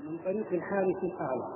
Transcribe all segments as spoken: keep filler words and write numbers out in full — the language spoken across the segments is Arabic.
من طريق الحارث الأعور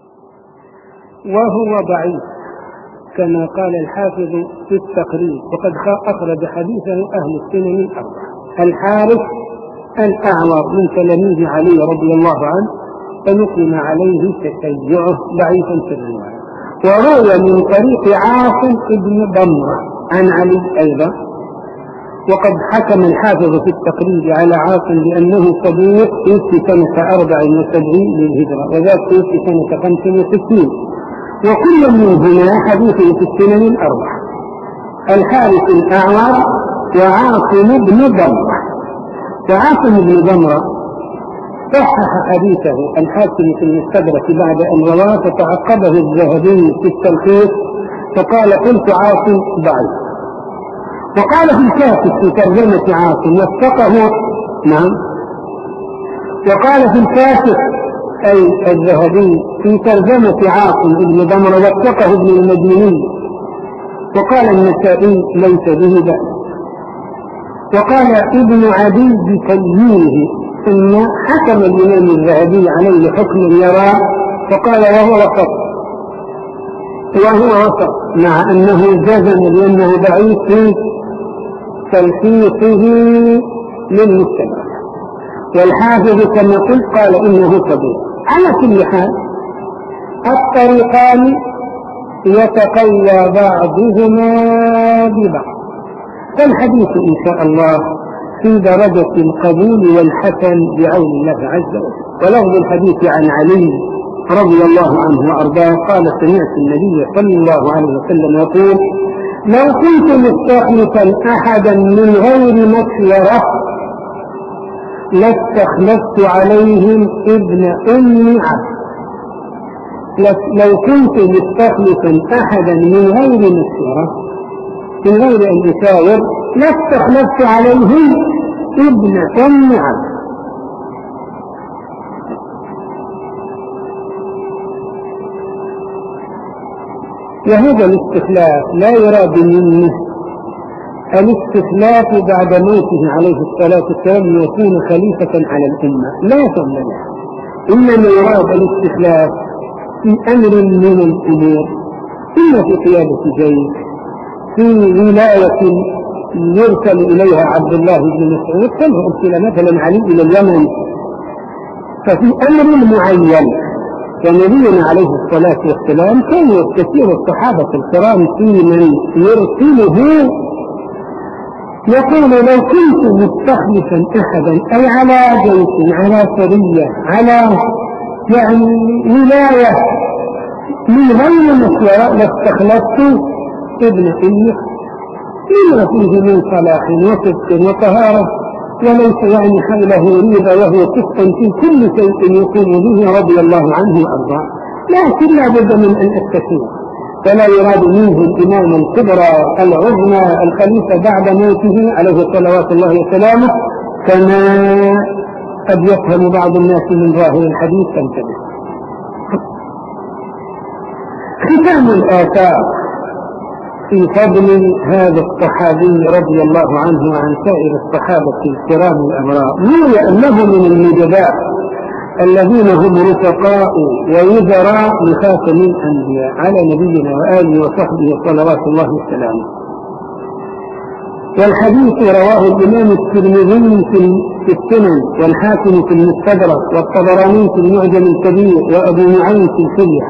وهو ضعيف كما قال الحافظ في التقريب، وقد أخرج حديثه أهل السنن الأربعة. الحارث الأعور من تلاميذ علي رضي الله عنه، فنقم عليه تشيعه ضعيفا في الرواية. وروى من طريق عاصم بن ضمرة عن علي أيضا، وقد حكم الحافظ في التقريب على عاصم بأنه صدوق في سنة أربع وسبعين للهجرة، وذاك في سنة خمس وستين، وكل منهما حديثه في السنن الأربعة. الحارث الأعور وعاصم بن ضمرة. وعاصم بن ضمرة صحح حديثه الحاكم في المستدرك بعد أن رواه، فتعقبه الذهبي في التلخيص فقال قلت عاصم ضعيف. وقال في الكافي في ترجمة عاصم وثقه، نعم، وقال في الكافي أي الذهبي في ترجمة عاصم بن ضمرة وثقه ابن المديني، وقال النسائي ليس به بأس. وقال ابن عدي بتلميذه ثم حكم الإمام الذهبي عليه حكم يرى، فقال وهو وسط، وهو وسط مع أنه جزم لأنه ضعيف في تلخيصه للمستدرك. والحافظ كما قلت قال إنه صدوق. على كل حال الطريقان يتقوى بعضهما ببعض، فالحديث إن شاء الله في درجة القبول والحسن بعون الله عز وجل. ولفظ الحديث عن علي رضي الله عنه وأرضاه قال سمعت النبي صلى الله عليه وسلم يقول لو كنت مستخلفا أحدا من غير مخيرة لاستخلفت عليهم ابن أم عبد. لو كنت مستخلفا أحدا من غير مخيرة من غير أن يشاور لاستخلفت عليهم ابن أم عبد. وهذا الاستخلاف لا يراد منه الاستخلاف بعد موته عليه الصلاة والسلام ليكون خليفة على الأمة، لا فضل له، إنما يراد الاستخلاف في أمر من الأمور، إما في قيادة جيش، في ولاية يرسل إليها عبد الله بن مسعود كما أرسل مثلا علي إلى اليمن، ففي أمر معين. ونبينا عليه الصلاة والسلام كان كثير الصحابة الكرام في من يرسله يقول لو كنت مستخلفا أحدا أي على جيش على سرية على يعني ولاية من غير مخيرة لاستخلفت ابن أمي لما فيه من صلاح وصدق وطهارة، وليس يعني حوله ريبة وهو كفء في كل شيء يقوم به رضي الله عنه وأرضاه. لكن لا بد من أن أستثير، فلا يراد منه الإمام الكبرى العظمى الخليفة بعد موته عليه صلوات الله وسلامه كما قد يفهم بعض الناس من ظاهر الحديث. فانتبه. ختام الآثار في فضل هذا الصحابي رضي الله عنه وعن سائر الصحابة الكرام الأبرار، روي أنه من النجباء الذين هم رفقاء ووزراء لخاتم الأنبياء على نبينا وآله وصحبه صلوات الله وسلامه. والحديث رواه الإمام الترمذي في السنن، والحاكم في المستدرك، والطبراني في المعجم الكبير، وأبو نعيم في الحلية.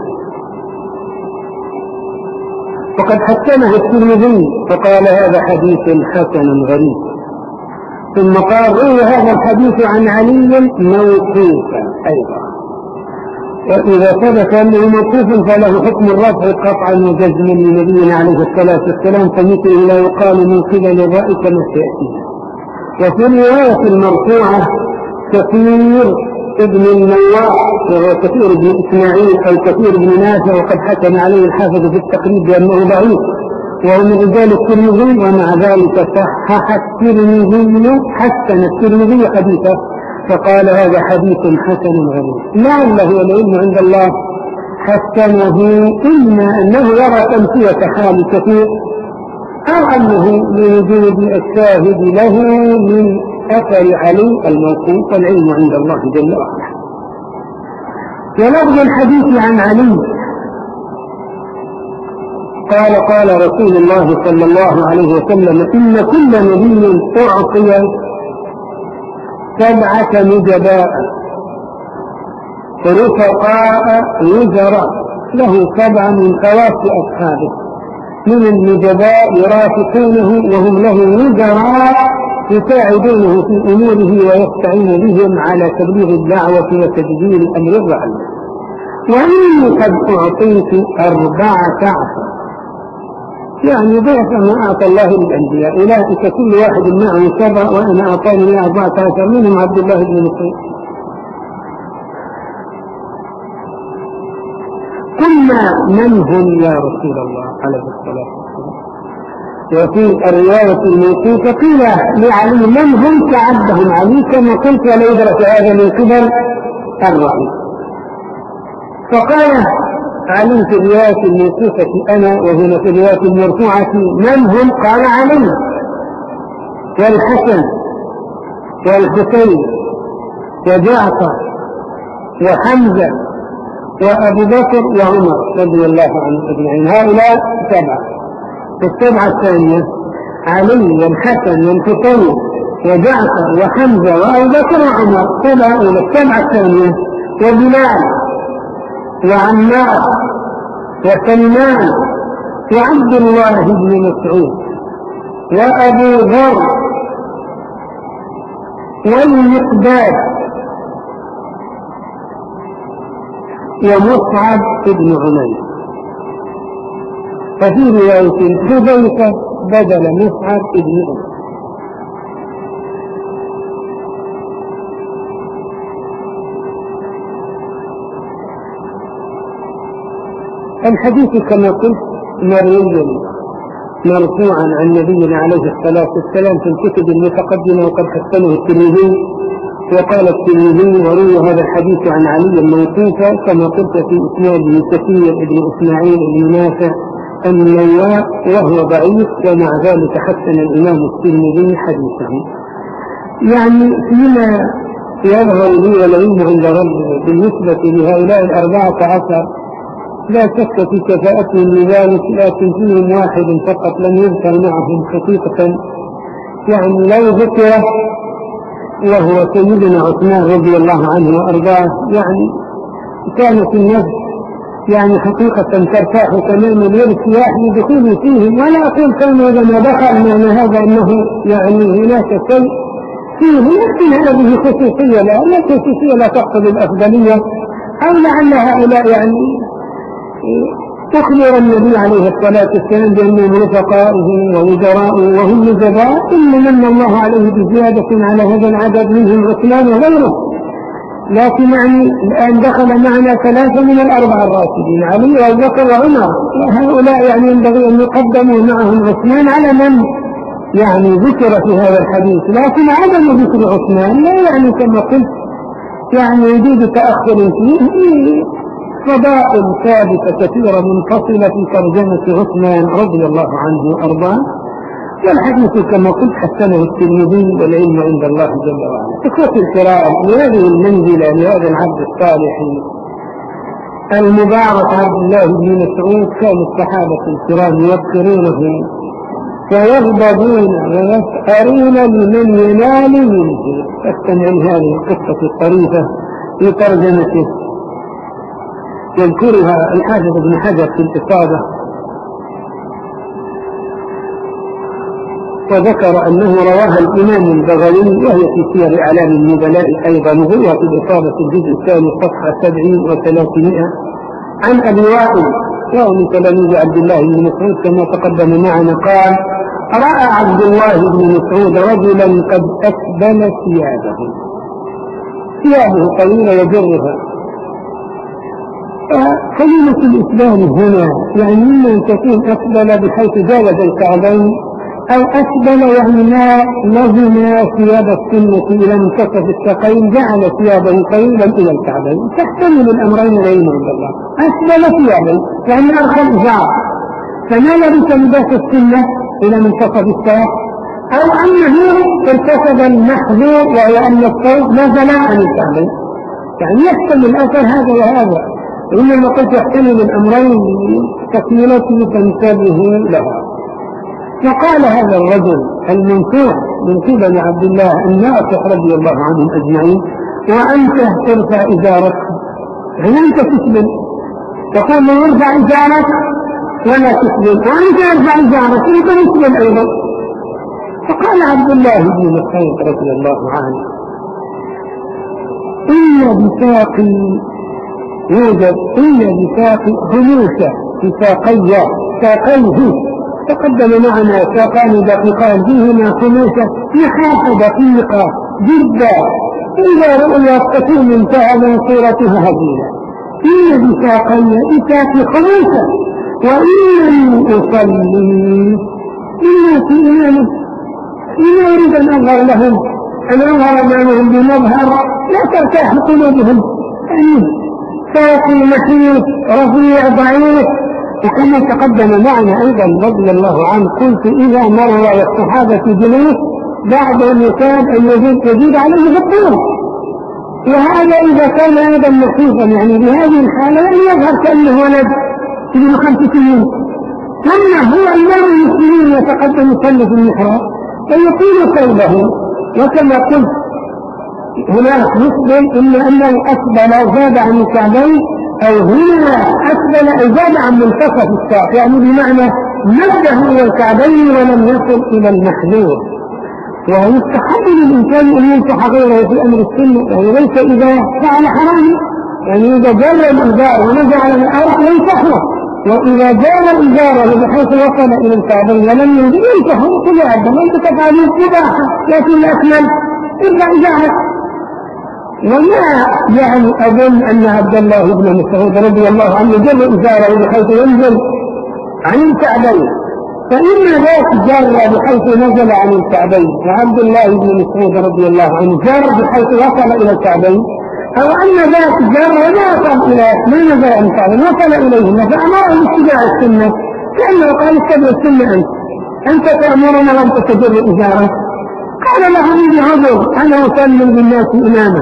وقد حسنه الترمذي فقال هذا حديث حسن غريب، ثم قال روى هذا الحديث عن علي موقوفا أيضا، وإذا ثبت أنه موقوف فله حكم الرفع قطعا وجزما لنبينا عليه الصلاة والسلام، فمثله لا يقال من قبل الرأي كما سيأتي. وفي الرواية المرفوعة كثير ابن النواح وهو كثير بن إسماعيل أو كثير بن نافع، وقد حكم عليه الحافظ في التقريب بأنه ضعيف وهو من رجال الترمذي، ومع ذلك صحح الترمذي حسن الترمذي حديثه فقال هذا حديث حسن غريب. لعله العلم عند الله حسنه إما أنه يرى تمثيل حال كثير أو أنه لوجود الشاهد له من أثر علي الموقوف، العلم عند الله جل وعلا. ولفظ الحديث عن علي قال قال رسول الله صلى الله عليه وسلم: إن كل نبي أعطي سبعة نجباء رفقاء وزراء له سبعة من خواص أصحابه من النجباء يرافقونه وهم له وزراء يساعدونه في أموره ويستعين بهم على تبليغ الدعوة وتدبير الأمر الرعية. وإني قد أعطيت أربعة عشر، يعني ضعف ما أعطى الله للأنبياء، أولئك كل واحد معه سبع وأنا أعطاني أربعة عشر، منهم عبد الله بن مسعود. قلنا من هم يا رسول الله عليه الصلاة والسلام؟ وفي الرواية الموقوفة قيل لعلي من هم فعدهم علي كما قلت ولا يدرك هذا من قبل الرأي. فقال علي في الرواية الموقوفة أنا، وهنا في الرواية المرفوعة من هم؟ قال علي والحسن والحسين وجعفر وحمزة وأبو بكر وعمر رضي الله عنهم أجمعين. هؤلاء سبعة. السبعة الثانية علي والحسن والحسين وجعفر وحمزة وأبو بكر وعمر، هؤلاء السبعة الثانية وبلال وعمار وسلمان وعبد الله بن مسعود وأبو ذر والمقداد ومصعب بن عمير. ففي رواية حذيفة بدل مصعب بن عمير. الحديث كما قلت مروي مرفوعا عن نبينا عليه الصلاة والسلام في الكتب المتقدمة، وقد حسنه الترمذي. وقال الترمذي: وروي هذا الحديث عن علي الموقوفا كما قلت في إسناده كثير بن إسماعيل بن نافع النواء وهو ضعيف، ومع ذلك حسن الإمام الترمذي حديثه. يعني فيما يظهر لي والعلم عند ربي بالنسبة لهؤلاء الأربعة عشر لا شك في كفاءتهم لذلك، لكن فيهم واحد فقط لم يذكر معهم حقيقة، يعني لو ذكر وهو سيدنا عثمان رضي الله عنه وأرضاه، يعني كانت النفس يعني حقيقة ترتاح تماما للارتياح لدخول فيهم. ولا أقول كونه لما دخل معنى هذا أنه يعني هناك شيء فيه، لكن هذه خصوصية لا لا خصوصية لا تقتضي الأفضلية، أو لعل هؤلاء يعني أخبر النبي عليه الصلاة والسلام بأنهم رفقاؤه ووزراؤه وهم نجباء، إلا من الله عليه بزيادة على هذا العدد منهم عثمان وغيره. لكن يعني الآن دخل معنا ثلاثة من الأربعة الراشدين، علي وأبو بكر وعمر، وهؤلاء يعني ينبغي أن يقدموا معهم عثمان على من يعني ذكر في هذا الحديث. لكن عدم ذكر عثمان لا يعني كما قلت يعني وجود تأخر فيه، فضائل ثابتة كثيرة منفصلة في ترجمة عثمان رضي الله عنه وأرضاه. والحديث كما قلت حسنه الترمذي والعلم عند الله جل وعلا. إخوتي الكرام، لهذه المنزلة لهذا العبد الصالح المبارك عبد الله بن مسعود كان الصحابة الكرام يذكرونه ويغضبون ويسألون لمن ينال منه. استمع هذه القصة الطريفة في ترجمته يذكرها الحافظ ابن حجر في الإصابة، وذكر أنه رواها الإمام البغوي وهي في سير أعلام النبلاء أيضا، وهو في الإصابة الجزء الثاني صفحة سبعين وثلاثمائة عن أبي وائل وهو من تلاميذ عبد الله بن مسعود كما تقدم معنا. قال: رأى عبد الله بن مسعود رجلا قد أسبل ثيابه ثيابه طويلة يجرها. كلمة الإسلام هنا يعني ممن تكون أسبل بحيث جاوز الكعبين، أو أسبل يعني ما لزم ثياب السنة إلى منتصف الساقين جعل ثيابه طويلا إلى الكعبين، تحتمل الأمرين العلم عند الله. أسبل ثيابه يعني أرخى الإزار، فما لبس لباس السنة إلى منتصف الساق، أو أنه ارتكب المحظور وهو أن الثوب نزل عن الكعبين، يعني يحتمل الأثر هذا وهذا، وإنما قد يحتمل الأمرين تكملته فانتبه لها. فقال هذا الرجل المنصوح من قبل عبد الله الناصح رضي الله عنهم أجمعين: وأنت ترفع إزارك، يعني أنت تسلم، تقول له ارفع إزارك ولا تسلم، وأنت ارفع إزارك أنت تسلم أيضا. فقال عبد الله بن مسعود رضي الله عنه: إن بساقي يوجد إن بساقي خموسة في ساقي ساقيه، تقدم معنا ساقان دقيقان فيهما خموسة نحاس دقيقة جدا، إذا رؤيت تكون انتهى من صورتها هزيلة. إن بساقي بساقي خموسة وإنني أصلي إنا في إمامه، إن أريد أن أظهر لهم أن أظهر معهم بمظهر لا ترتاح قلوبهم، يعني ساقي محيط رفيع ضعيف. وكما تقدم معنا أيضا رضي الله عنه قلت إذا مر الصحابة جلوس بعضهم يكاد أن يزيد عليه الطول، وهذا إذا كان أيضا محيطا يعني بهذه الحالة يعني يظهر كأنه ولد ابن خمس سنين. أما هو إمام المسلمين يتقدم يصلي في المحراب فيطيل ثوبه، وكما قلت هناك مسلم إلا أنه أسبل زاد عن الكعبين، أو هنا أسبل زاد عن منتصف الساق، يعني بمعنى مده إلى الكعبين ولم يصل إلى المحذور. ويستحب للإنسان أن ينصح غيره في أمر السنة، يعني ليس إذا فعل حرام، يعني إذا جر الإزار ونزع على الأرض ينصحه، وإذا جار إزاره بحيث وصل إلى الكعبين ولم ينزل ينصحه كل عبد أنت تفعلون إباحة لكن أكمل ارفع إزارك. وما يعني أظن أن عبد الله بن مسعود رضي الله عنه جر إزاره بحيث ينزل عن الكعبين، فإن ذاك جر بحيث نزل عن الكعبين، وعبد الله بن مسعود رضي الله عنه جر بحيث وصل إلى الكعبين، أو أن ذاك جر ولا وصل إلى ما نزل عن الكعبين وصل إليهما، فأمره باتباع السنة، كأنه قال اتبع السنة أنت أنت تأمرنا وأن تجر إزارك. قال له إني عذر أنا أسلم بالناس إماما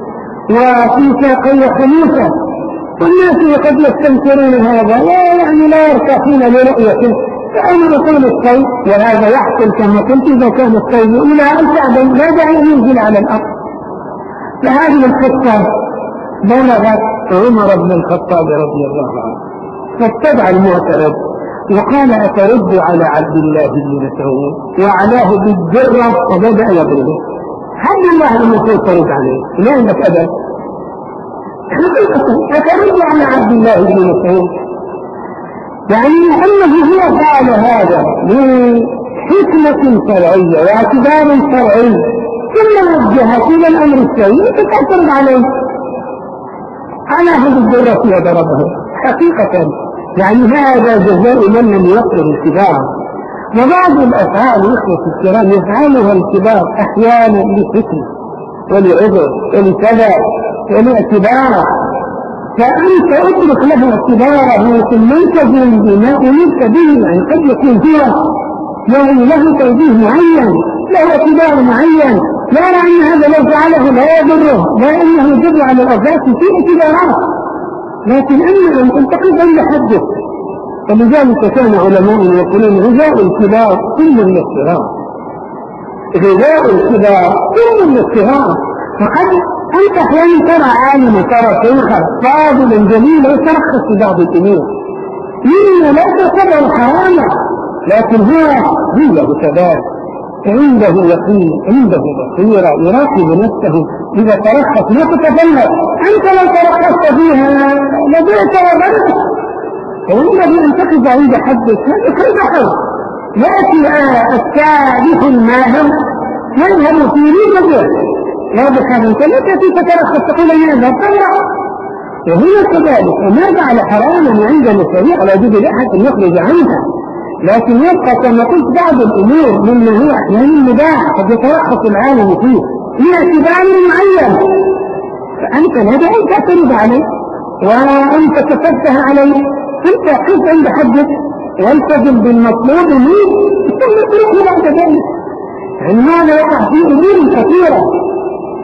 وفي ساقي خميسة، والناس قد يستنكرون هذا لا يعني لا يرتاحون لرؤيته، فأنا أقول الصيد وهذا يحصل كما قلت إذا كان الصيد إلى الكعبين لا داعي أن ينزل على الأرض. فهذه القصة بلغت عمر بن الخطاب رضي الله عنه فاتبع المعترض وقال أترد على عبد الله بن مسعود، وعلاه بالجرة وبدأ يضربه. عبد الله بن مسعود ترد عليه لا عندك أبد، أترد على عبد الله بن مسعود، يعني أنه هو فعل هذا بحكمة شرعية واعتبار شرعي ثم وجهت إلى الأمر السيء فتعترض عليه. على هذه الجرة وضربه حقيقة، يعني هذا جزاء من لم يقرر الكبار. وبعض الأفعال الإخوة الكرام يفعلها الكبار أحيانا لحكمة ولعذر ولكذا ولاعتبار، فأنت اترك له اعتباره ثم التزم بما أمرت به. يعني قد يكون هو يعني له توجيه معين له اعتبار معين يرى أن هذا لو فعله لا يضره، لا أنه يضر على الأرض في اعتبارات، لكن أما أن تنتقد عند حدث. ولذلك كان علماء يقولون غذاء الكبار كل من الصغار، غذاء الكبار كل من الصغار. فقد أنت أحيانا ترى عالم وترى شيخا فاضلا جميلا وترخص في بعض الأمور، إنه لا تعتبر حراما، لكن هو عنده ثبات، عنده يقين، عنده بصيرة، يراقب نفسه. إذا ترخص ما تتفلت، أنت لو ترخصت فيها لبعت وضرت، وينبغي أن تقف عند حدك هذا كل بحر. يأتي السابق الماهر يذهب في رجله لا بحر، أنت لا تأتي تترخص تقول ماذا طلع. وهنا كذلك وما فعل حراما عندنا شريعة لا يجوز لأحد أن يخرج عنها، لكن يبقى كما قلت بعض الأمور مما هو أحيانا مباح قد يترخص العالم فيه باعتبار معين، فأنت لا داعي أن تعترض عليه وأنت تفتح عليه. أنت قف عند حدك والتزم بالمطلوب منه ثم تركه بعد ذلك. يعني هذا يقع في أمور كثيرة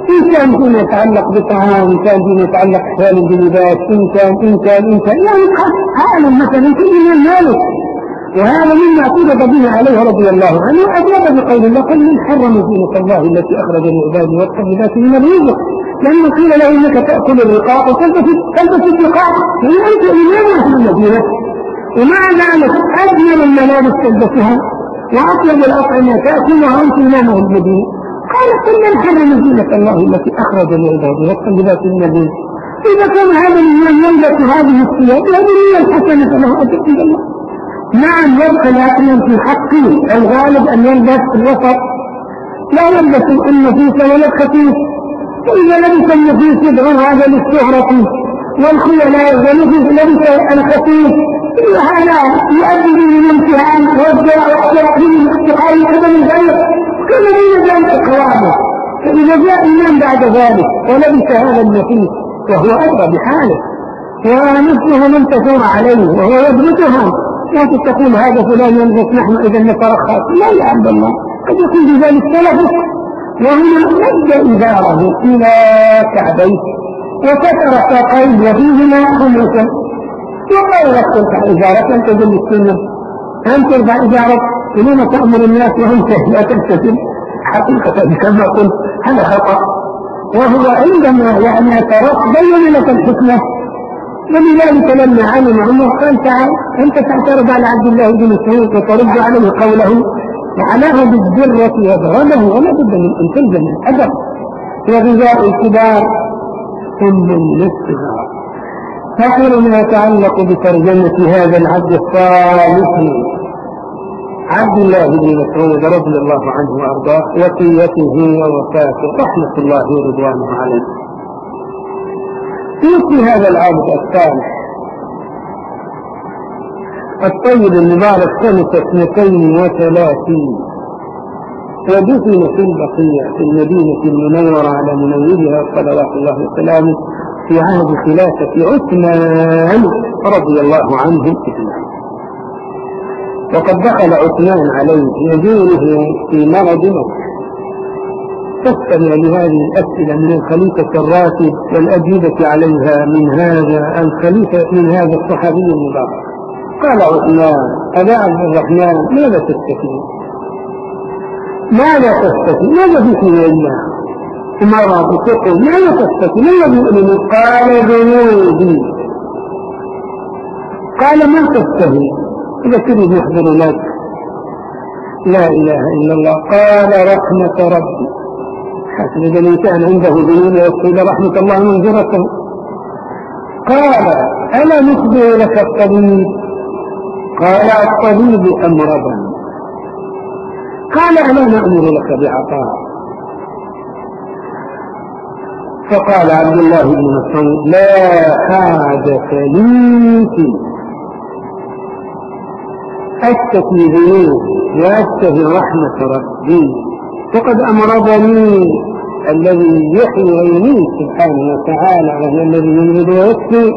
إن كان فيما يتعلق بالطعام، إن كان فيما يتعلق أحوال باللباس، إن كان إن كان إن كان يعني عالم مثلا كل من مالك، وهذا مما اعترض به عليه رضي الله عنه، أجاب بقول الله: قل من حرم زينة الله التي أخرج لعباده والطيبات من الرزق، لما قيل له إنك تأكل الرقاق وتلبس الرقاق، يعني أنت إمام في المدينة، ومع ذلك أجمل الملابس تلبسها وأطيب الأطعمة تأكلها أنت إمامه المدينة. قال: قل من حرم زينة الله التي أخرج لعباده والطيبات من الرزق. إذا كان هذا الإمام يلبس هذه الثياب هذه هي الحسنة له أجر عند الله. نعم يبقى لكن في حقه الغالب أن يلبس الوسط، لا يلبس النفيس ولا الخفيف، فإذا لبس النفيس يدعو هذا للشهرة والخيلاء، ولبس الخفيف هذا يؤدي للامتهان والجراء من الاحتقار قدم الغير، كل من ذلك قوامه. فإذا جاء الإمام بعد ذلك ولبس هذا النفيس وهو أدرى بحاله ونفسه لم تثور عليه وهو يضبطها، وانت تقول هذا فلان يلبس نحن إذا نترخص، لا يا عبد الله، قد يكون بذلك سلفك. وهنا مد إزاره إلى كعبيه وكسر ساقيه وفيهما خمسا، وقال لك ترفع إزارك أن تجل السنة، أن ترفع إزارك لما تأمر الناس وهم لا تمتثل حقيقة كما قلت هذا خطأ. وهو عندما يعني اعترف بين لك الحكمة، ولذلك لما علم عمر قال: تعال أنت تعترض على عبد الله بن مسعود وترد عليه قوله وعلاه بالذرة وضربه، ولا بد من أن تلزم الأدب وغذاء الكبار ثم الصغار. فآخر ما يتعلق بترجمة هذا العبد الصالح عبد الله بن مسعود رضي الله عنه وأرضاه، وصيته ووفاته رحمة الله ورضوانه عليه. توفي هذا العبد الصالح الطيب المبارك سنة اثنتين وثلاثين، ودفن في البقيع في المدينة المنورة على منورها صلوات الله وسلامه في عهد خلافة عثمان رضي الله عنه اجمعين. وقد دخل عثمان عليه يزوره في مرض موته، فاستمع لهذه الأسئلة من الخليفة الراتب والأجوبة عليها من هذا الخليفة من هذا الصحابي المبارك. قال عثمان: أبا عبد الرحمن ماذا تستفيد؟ ماذا تستفيد؟ ماذا بك من الله؟ مرة تقول ماذا تستفيد؟ ما الذي يؤمن؟ قال: ذنوبي. قال: ما تستفيد؟ إذا كنت يحضر لك لا إله إلا الله. قال: رحمة ربي. حسب إذا الإنسان عنده ذنوب يقول رحمة الله منزرته. قال: ألا نخبر لك الطبيب؟ قال: الطبيب أمرضا. قال: ألا نأمر لك بعطاء؟ فقال عبد الله بن مسعود: لا حاجة لي فيه، أشتكي ذنوبي وأشتهي رحمة ربي، فقد أمرضني الذي يحيي ويميت سبحانه وتعالى، وهو الذي يمرض ويشفي.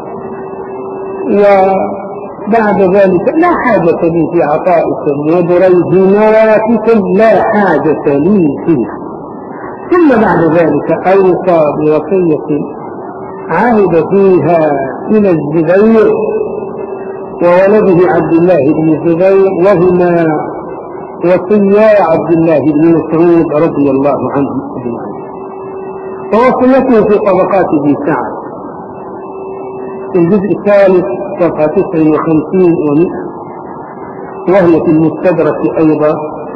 وبعد ذلك لا حاجة لي في عطائكم وبريهماتكم، لا حاجة لي فيها. ثم بعد ذلك أوصى بوصية عهد فيها إلى الزبير وولده عبد الله بن الزبير، وهما وصيا عبد الله بن مسعود رضي الله عنه أجمعين. ووصيته في طبقات ذي سعد في الجزء الثالث صفحة تسع وخمسين ومئة، وهي في المستدرك أيضا،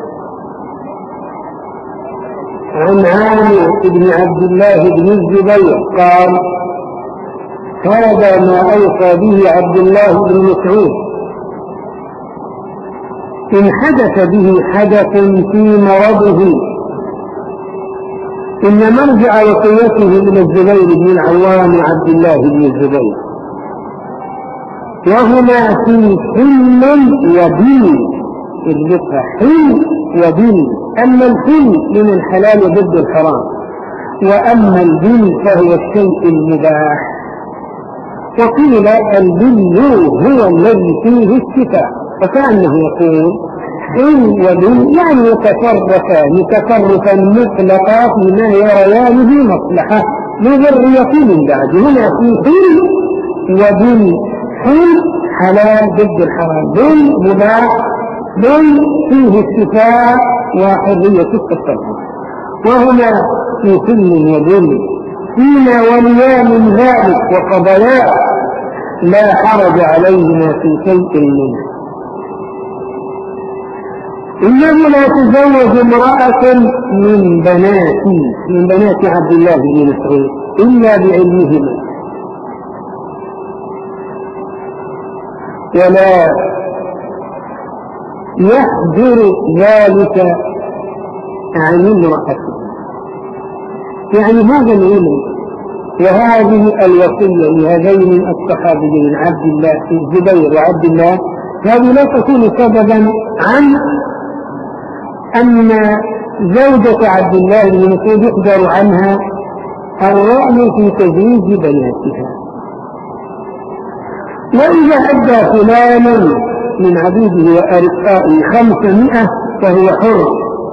عن عامر بن عبد الله بن الزبير قال: هذا ما أوصى به عبد الله بن مسعود إن حدث به حدث في مرضه، إن مرجع وصيته إلى الزبير بن العوام عبد الله بن الزبير، وهما في حل وبين، البقى حل وبين. أما الحل من الحلال ضد الحرام، وأما البين فهو الشيء المباح. وقيل البين هو الذي فيه الشفاء، فكأنه يقول حل وبن يعني يتصرفان تصرفا مطلقا فيما يريانه مصلحة لذرية من بعد. هنا في حل وبن. حل حلال ضد الحرام، بن مباح، بن فيه الشفاء وحرية التصرف. وهنا في حل وبن فيما وليا من ذلك وقضيا لا حرج عليهما في شيء منه. إنه لا تزوج امرأة من بنات من بنات عبد الله بن مسعود إلا بعلمهما، ولا يحجر ذلك عن امرأته. يعني هذا العلم وهذه الوصية لهذين الصحابيين عبد الله الزبير وعبد الله، هذه لا تكون سببا عن أن زوجة عبد الله بن مسعود يقدر عنها الرأي في تزويج بناتها. وإذا أدى فلان من عبيده وأرقائه خمسمائة فهو حر.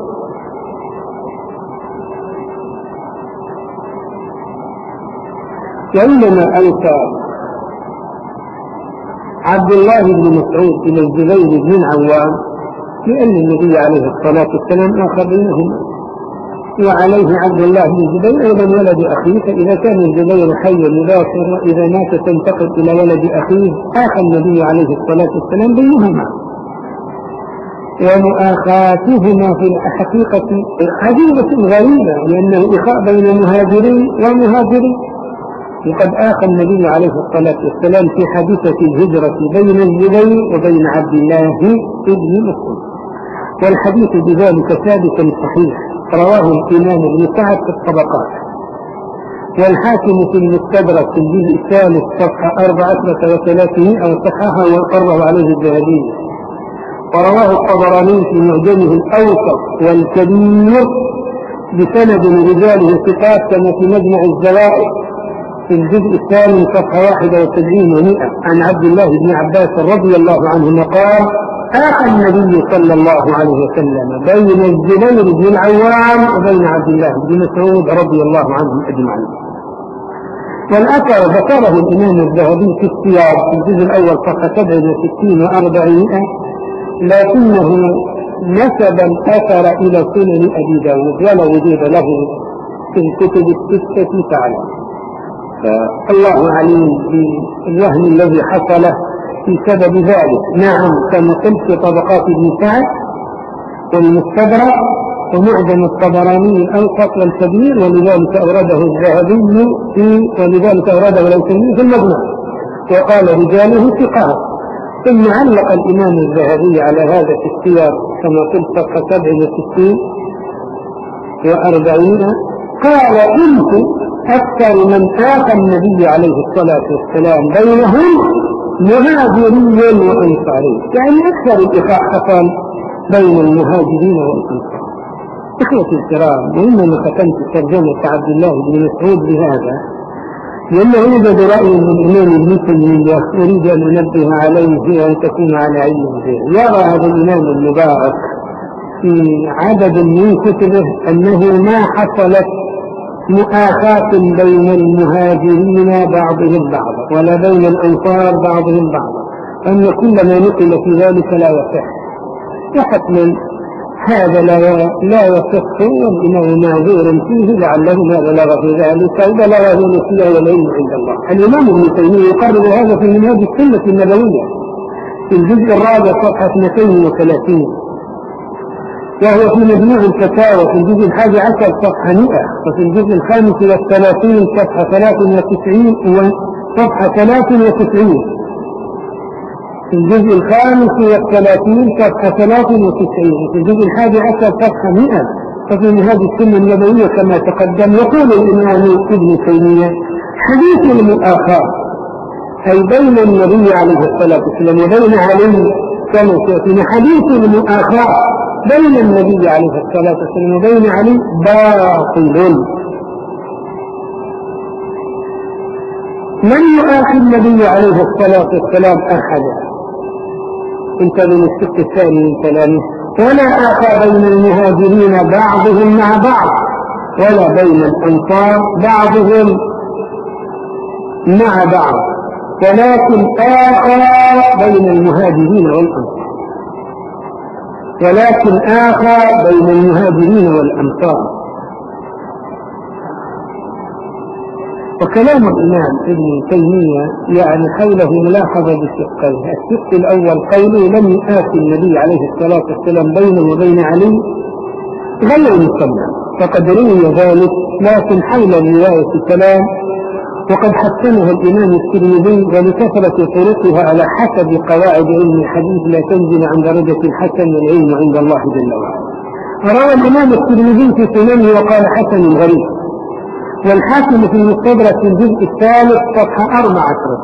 وإنما ألقى عبد الله بن مسعود إلى الزبير بن العوام لأن النبي عليه الصلاة والسلام آخر بينهما، وعليه عبد الله بن الزبير أيضا ولد أخيه، فإذا كان الزبير حيا مباشر وإذا مات تنتقل إلى ولد أخيه آخى النبي عليه الصلاة والسلام بينهما. ومؤاخاتهما في الحقيقة عجيبة غريبة، لأنه إخاء بين مهاجرين ومهاجرين. وقد آخى النبي عليه الصلاة والسلام في حادثة الهجرة بين الزبير وبين عبد الله بن مسعود، والحديث بذلك ثابت صحيح رواه الإمام ابن سعد في الطبقات، والحاكم في المستدرك في الجزء الثالث صفحة أربعة وثلاثين أو صححه وقره عليه الذهبي، ورواه الطبراني في معجمه الأوسط والكبير بسند رجاله ثقات كما في مجمع الزوائد في الجزء الثاني صفحة واحد وسبعين ومئة عن عبد الله بن عباس رضي الله عنهما قال: آخى النبي صلى الله عليه وسلم بين الزبير بن العوام وبين عبد الله بن مسعود رضي الله عنهم أجمعين. والأثر ذكره الإمام الذهبي في السياق في الجزء الأول صفحة سبعة وستين وأربعمائة، لكنه نسب الأثر إلى سنن أبي داود ولا وجود له في الكتب الستة فعلا. فالله عليم بالوهم الذي حصل في سبب ذلك. نعم كما قلت في طبقات ابن سعد والمستدرك ومعجم الطبراني الأوسط والكبير، ولذلك أورده الذهبي في ولذلك أورده الأوسطي في المجمع وقال رجاله ثقات. ثم علق الإمام الذهبي على هذا في السياق كما قلت صفحة سبع وستين وأربعين قال: كنت أكثر من آخى النبي عليه الصلاة والسلام بينهم مهاجرين وأنصارين، يعني أكثر الإخاء حصل بين المهاجرين والأنصار. إخوتي الكرام، وإنما ختمت ترجمة عبد الله بن مسعود بهذا لأنه يوجد رأي من الإمام ابن تيمية أريد أن أنبه عليه وأن تكون على علم به. يرى هذا الإمام المبارك في عدد من كتبه أنه ما حصلت مؤاخاة بين المهاجرين بعضهم بعضا ولا بين الأنصار بعضهم بعضا، أن كل ما نقل في ذلك لا يصح، وحتما هذا لا لا يصح، والإمام معذور فيه لعله ما بلغ في ذلك أو بلغه نسيه والعلم عند الله. الإمام ابن تيمية يقرر هذا في منهاج السنة النبوية في الجزء الرابع صفحة اثنتين وثلاثين، وهو في مجموع الفتاوى في الجزء الحادي عشر صفحة مئة، وفي الجزء الخامس والثلاثين صفحة ثلاث وتسعين وصفحة ثلاث وتسعين في الجزء الخامس والثلاثين صفحة ثلاث وتسعين وفي الجزء الحادي عشر صفحة مئة. ففي منهاج السنة النبوية كما تقدم يقول الإمام ابن تيمية: حديث المؤاخاة أي بين النبي عليه الصلاة والسلام وبين علي كما سيأتينا، حديث المؤاخاة بين النبي عليه الصلاة والسلام وبين علي باطل. من يؤاخي النبي عليه الصلاة والسلام أحدا؟ انتبه من الشق الثاني من كلامه: ولا آخى بين المهاجرين بعضهم مع بعض ولا بين الأنصار بعضهم مع بعض، ولكن آخى بين المهاجرين والأنصار ولكن آخى بين المهاجرين والأنصار. وكلام الإمام ابن تيمية يعني حوله ملاحظة بشقين. الشق الأول قوله لم يآتي النبي عليه الصلاة والسلام بينه وبين علي غير مسمى، فقد روي ذلك، لكن حول الرواية كلام، وقد حسنها الإمام الترمذي ولكثرة طرقها على حسب قواعد علم الحديث لا تنزل عن درجة الحسن والعلم عند الله جل وعلا. روى الإمام الترمذي في سننه وقال حسن غريب، والحاكم في المستدرك في الجزء الثالث صفحة أربع عشرة.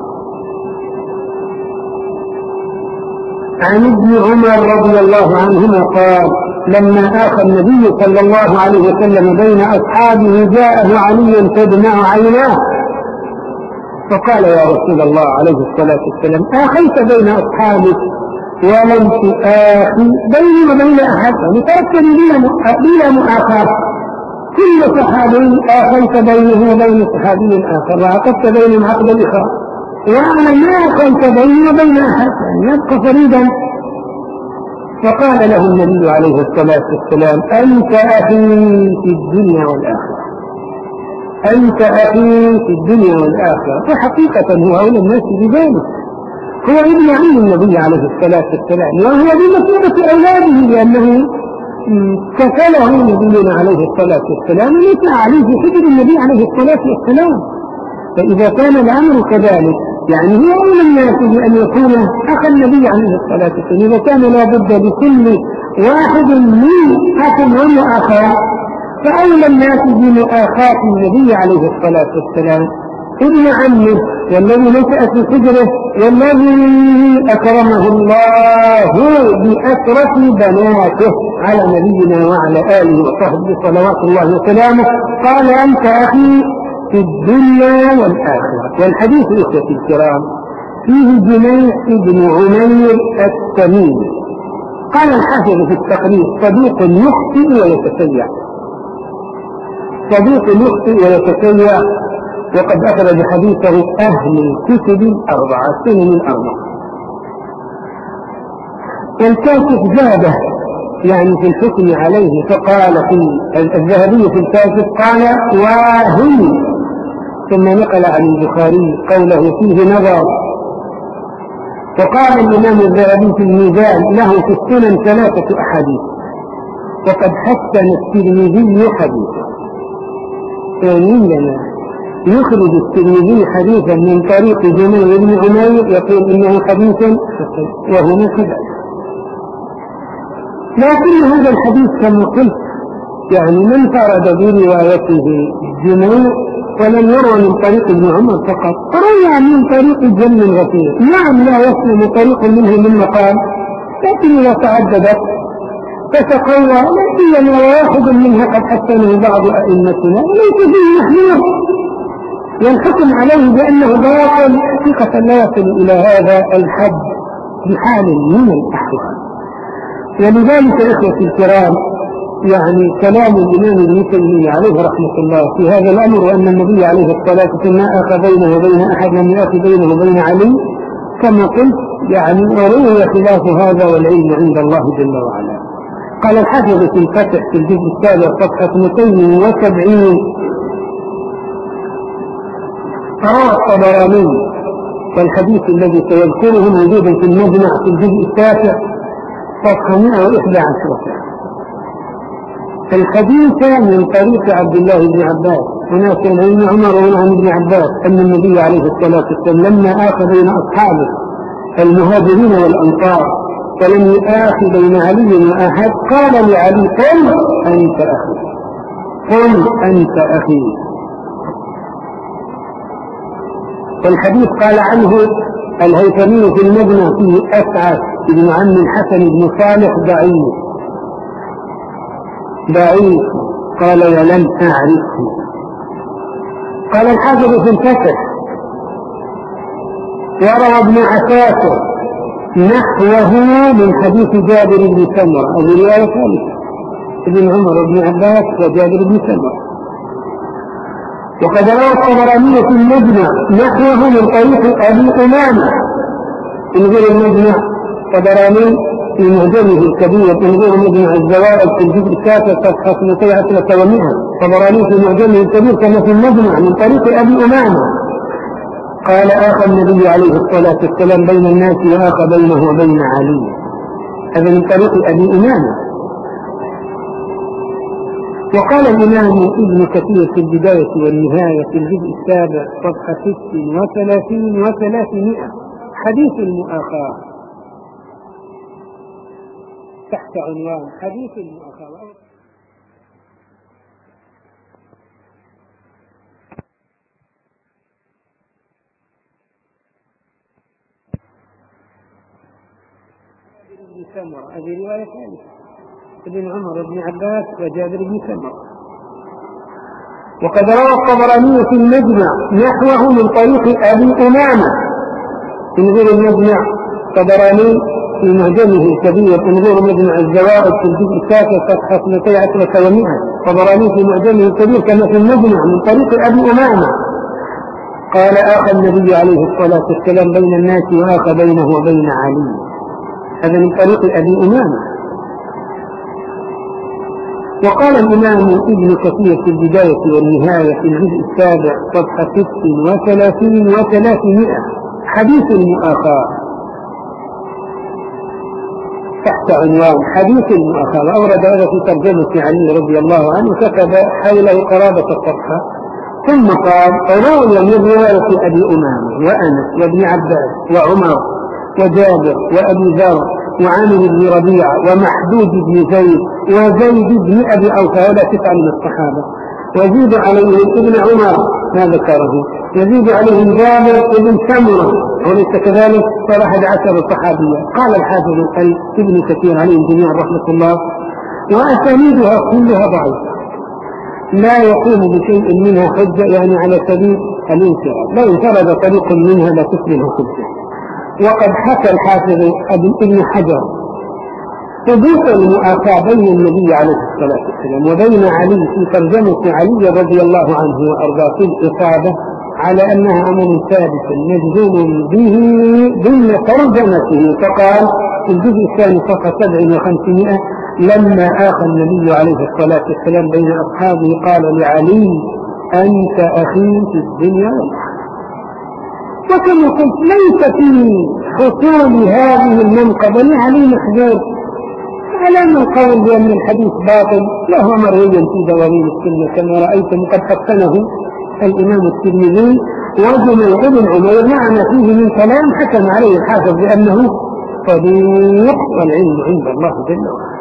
عن ابن عمر رضي الله عنهما قال لما آخى النبي صلى الله عليه وسلم بين أصحابه جاءه علي تدمع عيناه فقال يا رسول الله عليه الصلاة والسلام آخيت بين أصحابك ولم تآخي بيني وبين أحد، لتركني بلا مؤاخاة. كل صحابي آخيت بينه وبين صحابي آخر وعقدت بينهم عقد الإخاء، وأنا ما آخيت بيني وبين أحد، يعني يبقى فريدا. فقال له النبي عليه الصلاة والسلام أنت أخي في الدنيا والآخرة، أنت أخي في الدنيا والآخرة. فحقيقة هو أولى الناس بذلك، هو ابن عم النبي عليه الصلاة والسلام، وهو بمثابة أولاده لأنه كفله نبينا عليه الصلاة والسلام وليس عليه حجر النبي عليه الصلاة والسلام. فإذا كان الأمر كذلك يعني هو أولى الناس بأن يكون أخ النبي عليه الصلاة والسلام، إذا كان لا بد لكل واحد من أخ ومؤاخاة، فأولى الناس بمؤاخاة النبي عليه الصلاة والسلام ابن عمه والذي نشأ في حجره والذي أكرمه الله بأسرة بناته على نبينا وعلى آله وصحبه صلوات الله وسلامه. قال أنت أخي في الدنيا والآخرة. والحديث إخوتي الكرام فيه جميع ابن عمير التميمي. قال الحافظ في التقريب صديق يخطئ ويتسيع، صديق يخطئ ويتسيع، وقد أخرج حديثه أهل الكتب الأربعة سنن الأربعة. والكاتب زاده يعني في الحكم عليه، فقال في الذهبي في الكاتب قال واهي، ثم نقل عن البخاري قوله فيه نظر. وقال الإمام الذهبي في الميزان له في السنن ثلاثة أحاديث، وقد حسن الترمذي حديثا. يعني لنا يخرج الترمذي حديثا من طريق جميع بن عمير يقول إنه حديث وهو من كذا، لكن هذا الحديث كما قلت يعني من فرد بروايته جميع ولم يروى من طريق ابن عمر فقط، روى من طريق جم غفير. نعم لا يسلم طريق منه من مقام، لكن إذا تعددت فتقوى لا سيما واحد منها قد حسنه بعض أئمتنا وليس فيه محمود ينحكم عليه بأنه باطل، حقيقة لا يصل إلى هذا الحد بحال من الأحوال. ولذلك إخوتي الكرام يعني كلام الإمام ابن تيمية عليه رحمة الله في هذا الأمر، وأن النبي عليه الصلاة والسلام ما أخى بينه وبين أحد لم يأخذ بينه وبين علي كما قلت يعني وروي خلاف هذا والعلم عند الله جل وعلا. قال الحافظ في الفتح في الجزء السابع صفحة مئتين وسبعين روى الطبراني، والحديث الذي سيذكره موجود في المجمع في الجزء التاسع صفحة مئة وإحدى عشرة. الحديث من طريق عبد الله بن عباس هناك عن ابن عمر وعن ابن عباس أن النبي عليه الصلاة والسلام لما آخى بين أصحابه المهاجرين والأنصار ولم يآخي بين علي وأحد قال لعلي قل أنت أخي، قل أنت أخي. والحديث قال عنه الهيثمي في المجمع فيه أسعد بن عم الحسن بن صالح ضعيف ضعيف قال ولم أعرفه. قال الحافظ في الفتح وروى ابن عساكر نحوه من حديث جابر بن سمرة، هذه رواية ثالثة ابن عمر وابن عباس وجابر بن سمرة. وقد روى الطبراني في المجمع نحوه من طريق أبي أمامة، انظر المجمع الطبراني في معجمه الكبير، انظر مجمع الزوائد في الجزء التاسع صفحة اثنتي عشرة ومئة، الطبراني في معجمه الكبير كما في المجمع من طريق أبي أمامة قال آخى النبي عليه الصلاة والسلام بين الناس وآخى بينه وبين علي، هذا من طريق أبي أمامة. وقال الإمام ابن كثير في البداية والنهاية في الجزء السابع صفحة ست وثلاثين وثلاثمائة حديث المؤاخاة تحت عنوان حديث المؤاخاة. ابن سمرة، هذه رواية ثالثة ابن عمر وابن عباس وجابر بن سمرة. وقد روى الطبراني في المجمع نحوه من طريق أبي أمامة، انظر المجمع الطبراني في معجمه الكبير، انظر مجمع الزوائد في الجزء التاسع صفحة اثنتي عشرة ومئة، الطبراني في معجمه الكبير كما في المجمع من طريق أبي أمامة قال آخى النبي عليه الصلاة والسلام بين الناس وآخى بينه وبين علي، هذا من طريق أبي أمامة. وقال الإمام ابن كثير في البداية والنهاية في الجزء السابع صفحة ست وثلاثين وثلاثمائة حديث المؤاخاة تحت عنوان حديث المؤاخاة. أورد هذا في ترجمة علي رضي الله عنه، كتب حوله قرابة الصفحة، ثم قال روي من رواية أبي أمامة وأنس وابن عباس وعمر وجابر وأبي ذر وعامر بن ربيعة ومحدود بن زيد وزيد بن أبي أوفى، ولا تسعة من الصحابة، وزيد عليهم ابن عمر ما ذكره، يزيد عليهم جابر بن سمرة وليس كذلك صار أحد عشر صحابيا. قال الحافظ ابن كثير عليهم جميعا رحمة الله وأسانيدها كلها ضعيفة لا يقوم بشيء منها حجة، يعني على سبيل الانفراد، لا انفرد طريق منها لا تسلمها حجة. وقد حكى الحافظ ابن حجر ثبوت المؤاخاة بين النبي عليه الصلاة والسلام وبين علي في ترجمة علي رضي الله عنه وأرضاه في الإصابة على أنها أمر ثابت مجزوم به ضمن ترجمته، فقال في الجزء الثاني صفحة سبع وخمسمائة لما آخى النبي عليه الصلاة والسلام بين أصحابه قال لعلي أنت أخي في الدنيا والآخرة. وكما قلت ليس في حصول هذه المنقبة لعلي محذور على أن القول بأن الحديث باطل له مروي في دواوين السنة كما رأيتم قد حسنه الإمام الترمذي وجمع ابن عمير مع ما فيه من كلام حكم عليه الحافظ بأنه صديق والعلم عند الله جل وعلا.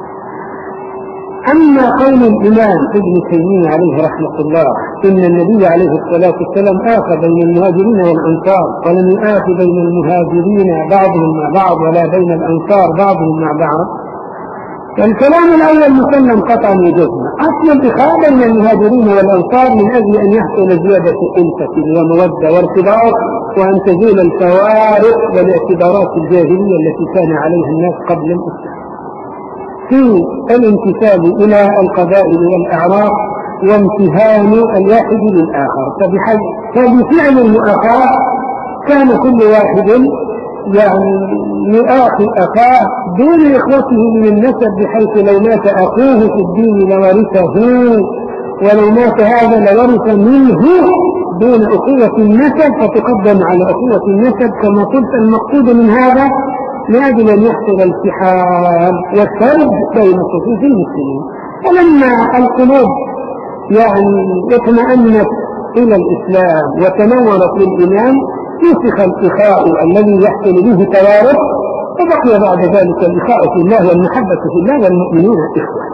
أما قول الإمام ابن تيمية عليه رحمة الله إن النبي عليه الصلاة والسلام آخى بين المهاجرين والأنصار ولم يآخي بين المهاجرين بعضهم مع بعض ولا بين الأنصار بعضهم مع بعض، فالكلام الأول مسلم قطعا وجزما. أصل الإخاء بين المهاجرين والأنصار من أجل أن يحصل زيادة ألفة ومودة وارتباط وأن تزول الفوارق والاعتبارات الجاهلية التي كان عليها الناس قبل الإسلام في الانتساب إلى القبائل والأعراق وامتهان الواحد للآخر. فبفعل المؤاخاة كان كل واحد يعني يؤاخي أخاه دون إخوته من النسب، بحيث لو مات أخوه في الدين لورثه ولو مات هذا لورث منه دون أخوة النسب، فتقدم على أخوة النسب كما قلت. المقصود من هذا لأجل أن يحصل التحام والسرد بين صفوف المسلمين. ولما القلوب يعني اطمأنت إلى الإسلام وتنورت للإيمان نسخ الإخاء الذي يحصل به توارث، وبقي بعد ذلك الإخاء في الله والمحبة في الله والمؤمنون إخوة.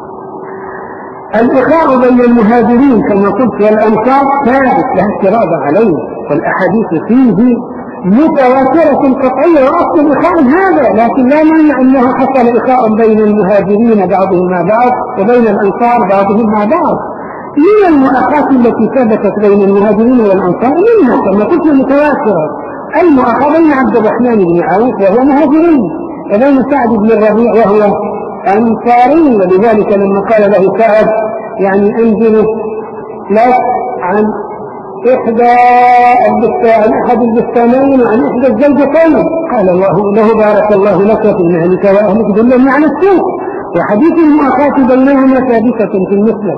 الإخاء بين المهاجرين كما قلت والأنصار ثابت لا اعتراض عليه، والأحاديث فيه متواترة قطعية وأصل الإخاء هذا، لكن لا مانع أنه حصل إخاء بين المهاجرين بعضهم مع بعض وبين الأنصار بعضهم مع بعض. من المؤاخاة التي ثبتت بين المهاجرين والأنصار منها كما قلت متواترة، المؤاخاة بين عبد الرحمن بن عوف وهو مهاجري، وبين سعد بن الربيع وهو أنصاري، ولذلك لما قال له سعد يعني أنزل لك عن إحدى عن أحد البستانين وعن إحدى الزوجتين، قال الله له بارك الله لك في مهلك وأهلك دلني على السوء. وحديث المؤاخاة بينهما ثابتة في المسلم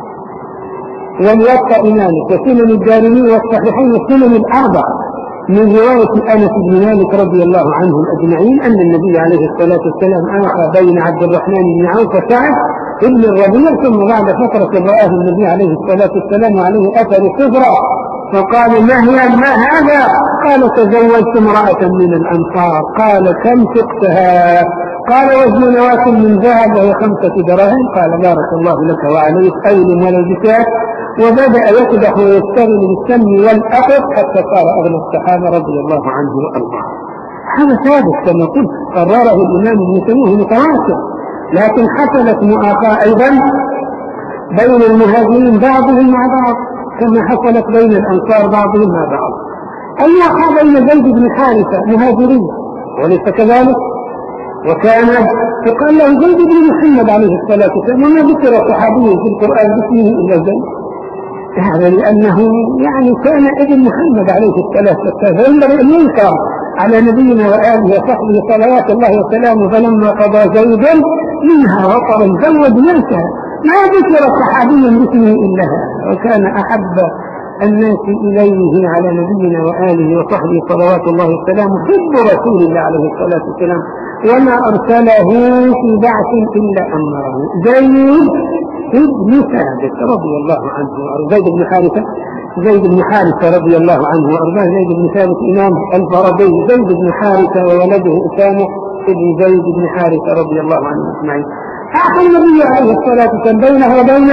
والوقت إمامك وسنن الدارمي والصحيحين والسنن الأربع من رواية أنس بن مالك رضي الله عنهم أجمعين أن النبي عليه الصلاة والسلام آخى بين عبد الرحمن بن عوف وسعد ابن الربيع، ثم بعد فترة رآه النبي عليه الصلاة والسلام وعليه أثر صفرة فقال ما هي ما هذا؟ قال تزوجت امرأة من الأنصار. قال كم سقتها؟ قال وزن نواة من ذهب وهي خمسة دراهم. قال بارك الله لك وعليك أيل ولا بكاء. وبدأ يقدح ويستغل بالسم والأقف حتى صار أغنى الصحابة رضي الله عنه وأرضاه. هذا ثابت كما قلت قرره الإمام ابن تيمية متواتر، لكن حصلت مؤاخاة أيضا بين المهاجرين بعضهم مع بعض كما حصلت بين الأنصار بعضهم مع بعض. المؤاخاة بين زيد بن حارثة مهاجري وليس كذلك، وكان يقال له زيد بن محمد عليه الصلاة والسلام، وما ذكر صحابي في القرآن باسمه إلا زيد، هذا لأنه يعني كان ابن محمد عليه الصلاة والسلام، فينبغي أن ينكر على نبينا وآله وصحبه صلوات الله وسلامه. فلما قضى زيد منها وطرا زوجناكها، ما ذكر صحابي باسمه إلا هذا، وكان أحب الناس إليه على نبينا وآله وصحبه صلوات الله وسلامه حب رسول الله عليه الصلاة والسلام، وما أرسله في بعث إلا أمره. زيد ابن ثابت رضي الله عنه وأرضاه، زيد بن حارثة زيد بن حارثة رضي الله عنه وأرضاه، زيد بن ثابت إمام الفرضين، زيد بن حارثة وولده أسامة ابن زيد بن حارثة رضي الله عنه أجمعين. أعطى النبي عليه الصلاة والسلام بينه وبين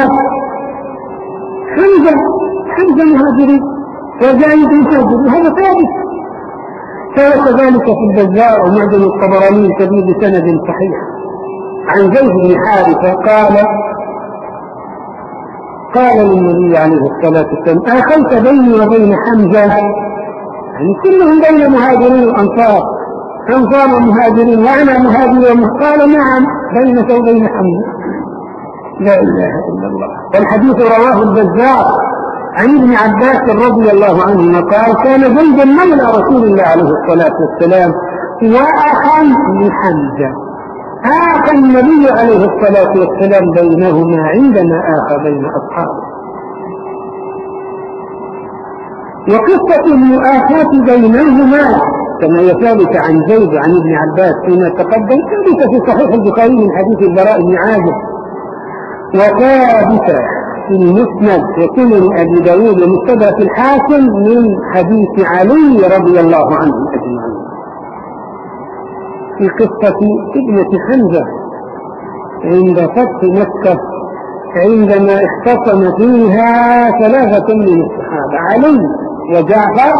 حمزة حمزة مهاجري وزيد مهاجري، هذا ثابت. كذلك في البزار ومعجم الطبراني الكبير بسند صحيح عن زيد بن حارثة قال قال للنبي عليه الصلاة والسلام آخيت بيني وبين حمزة، يعني كلهم بين مهاجرين وأنصار، أنصار ومهاجرين وأنا مهاجر. قال نعم بينك وبين حمزة. لا إله إلا الله. والحديث رواه البزار عن ابن عباس رضي الله عنه قال كان زيد مولى رسول الله عليه الصلاة والسلام وأخا لحمزة، آخى النبي عليه الصلاة والسلام بينهما عندما آخى بين أصحابه. وقصة المؤاخاة بينهما كما يثبت عن زيد عن ابن عباس فيما تقدم ثابتة في صحيح البخاري من حديث البراء بن عازب، وثابتة في المسند وسنن أبي داود ومستدرك الحاكم من حديث علي رضي الله عنه أجمعين في قصة ابنة حمزة عند فتح مكة عندما اختصم فيها ثلاثة من الصحابة علي وجعفر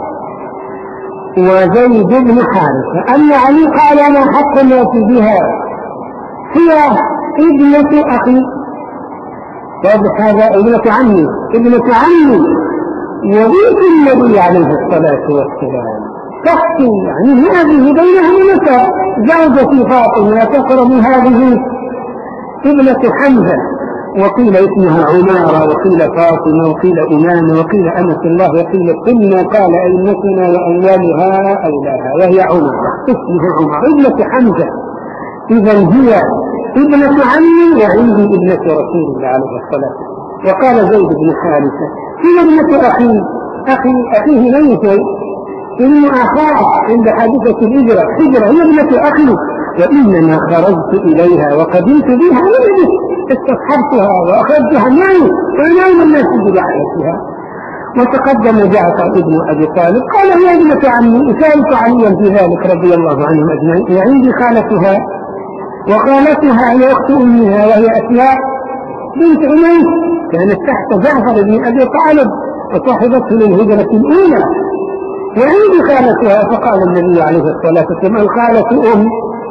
وزيد بن حارثة. أن علي قال أنا حق الناس بها هي ابنة أخي، واضح هذا ابنة عمي ابنة عمي وبيت النبي عليه الصلاة والسلام تحكي يعني هذه بينها نساء زوجة فاطمة تقرب هذه ابنة حمزة، وقيل اسمها عمارة وقيل فاطمة وقيل أمامة وقيل أمة الله وقيل كنا، قال أئمتنا وأولها أولاها وهي عمارة اسمها عمارة ابنة حمزة. إذا هي ابنة عمي وعندي ابنة رسول الله عليه الصلاة والسلام. وقال زيد بن حارثة هي ابنة أخي أخي أخيه ليس إنه أخاف عند حادثة الهجرة حجرة هي ابنة أخي، وإنما خرجت إليها وقدمت بها ولدت استصحبتها وأخذتها معي وإليهم الناس بدعيتها. وتقدم جعفر ابن أبي طالب قال هي ابنة عمي أسألت عليا في ذلك رضي الله عنهم أجمعين، وعندي خالتها وخالتها هي أخت أمها وهي أسماء بنت عميس كانت تحت جعفر بن أبي طالب وصاحبته للهجرة الأولى، وعندي خالتها. فقال النبي عليه الصلاة والسلام الخالة أم،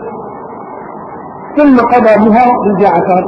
ثم قضى بها بجعفر.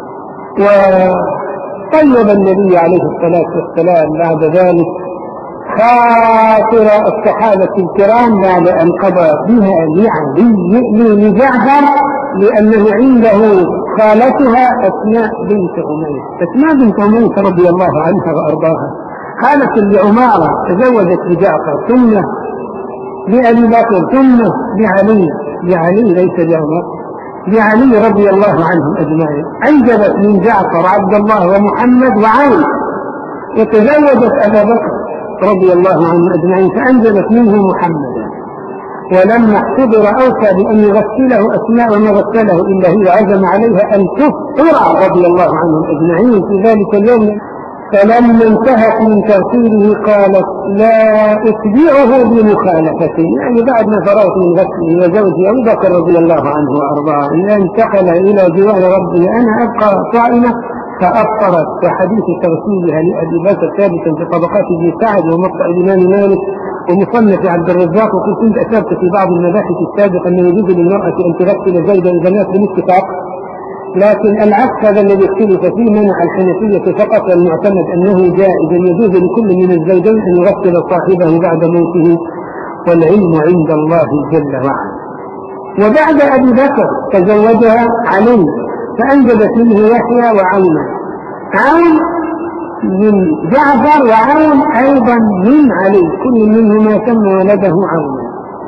وطيب النبي عليه الصلاة والسلام بعد ذلك خاطر الصحابة الكرام بعد أن قضى بها لعلي لجعفر، لأنه عنده خالتها أسماء بنت أميس. أسماء بنت أميس رضي الله عنها وأرضاها خالة لعمارة، تزوجت بجعفر ثم لأبي بكر ثم لعلي، لعلي ليس لعمر، لعلي رضي الله عنهم أجمعين. أنجبت من جعفر عبد الله ومحمد وعلي، وتزوجت أبا بكر رضي الله عنه أجمعين فأنجبت منه محمدا. ولما احتضر أوصى بأن يغسله أسماء وما غسله إلا هي، عزم عليها أن تفطر رضي الله عنهم أجمعين في ذلك اليوم. فلما انتهت من تغسيله قالت لا أتبعه بمخالفته، يعني بعد ما فرغت من غسله وزوجي أبو بكر رضي الله عنه وأرضاه إذا انتقل إلى جوار ربي أنا أبقى صائمة فأفطرت. وحديث تغسيلها لأبي بكر ثابتا في طبقات ابن سعد ومقطع الإمام مالك ومصنف عبد الرزاق. وكنت أثبت في بعض المباحث السابقة أنه يجوز للمرأة أن تغسل زوجها إذا مات بالاتفاق، لكن العكس هذا الذي اختلف فيه منع الحنفية فقط، والمعتمد أنه جائز يجوز لكل من الزوجين أن يغسل صاحبه بعد موته، والعلم عند الله جل وعلا. وبعد أبي بكر تزوجها علي فأنجبت منه يحيى وعون، عون من جعفر وعون أيضا من علي، كل منهما سمى ولده عون،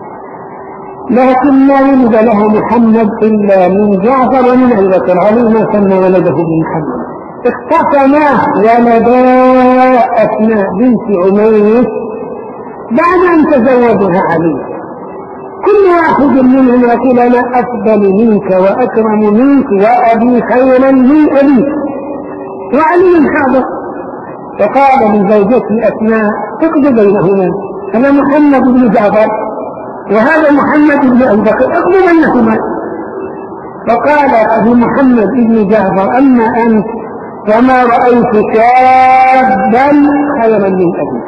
لكن لا ولد له محمد إلا من جعفر ومن أبي بكر. علي ما سمى ولده بمحمد. اختصما ولدا أسماء بنت أميس بعد أن تزوجها علي، كل واحد منهم يقول أنا أفضل منك وأكرم منك وأبي خيرا من أبيك، وعلي حاضر. فقال من زوجته أسماء اقض بينهما، أنا محمد بن جعفر وهذا محمد بن أبي بكر، اقض بينهما. فقال أبو محمد بن جعفر أما أنت فما رأيت شابا خيرا من أبيك.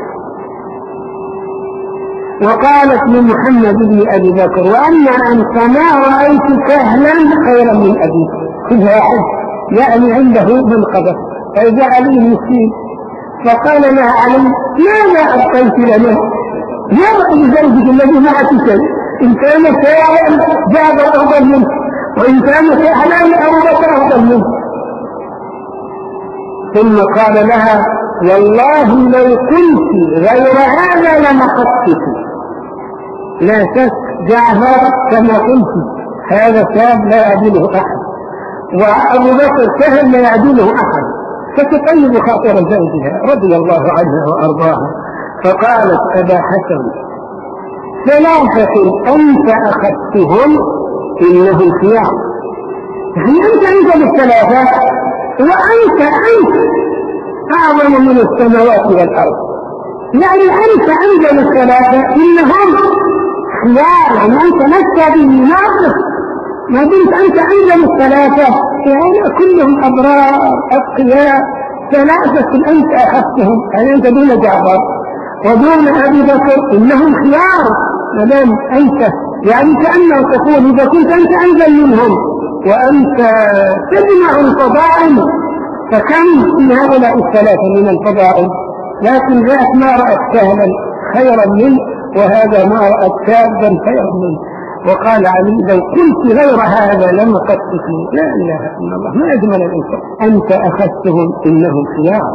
وقالت لمحمد بن أبي بكر وأما أنت ما رأيت كهلا خيرا من أبيك. كل واحد يعني عنده منقبة. فإذا علي مسكين فقال لها علي ماذا أبقيت لنا؟ ما بقي زوجك الذي معك شيء؟ إن كان كهلا جعفر أفضل منك، وإن كان كهلا أبو بكر أفضل منك. ثم قال لها والله لو كنت غير هذا لمقتك. لا شك جعفر كما قلت هذا شاب لا يعدله أحد، وأبو بكر سهل لا يعدله أحد، فتطيب خاطر زوجها رضي الله عنها وأرضاها. فقالت أبا حسن ثلاثة أنت أخذتهم إنهم خيار، يعني أنت أنت بالثلاثة وأنت أنت أعظم من السماوات والأرض، يعني أنت أنزل الثلاثة إنهم خيار، يعني أنت لست بالناقص ما دمت أنت أنزل الثلاثة، يعني كلهم أبرار أتقياء، ثلاثة أنت أخذتهم، يعني أنت دون جعفر ودون أبي بكر إنهم خيار ما دام أنت، يعني كأنه تقول إذا كنت أنت أنزل منهم وأنت تجمع الفضائل فكم في هؤلاء الثلاثة من الفضائل، لكن ذات ما رأت سهلا خيرا منه وهذا ما رأت شابا خيرا منه. وقال علي لو قلت غير هذا لما قدتك. لا إله إلا الله، ما أجمل الإنسان. أنت أخذتهم إنهم خيار.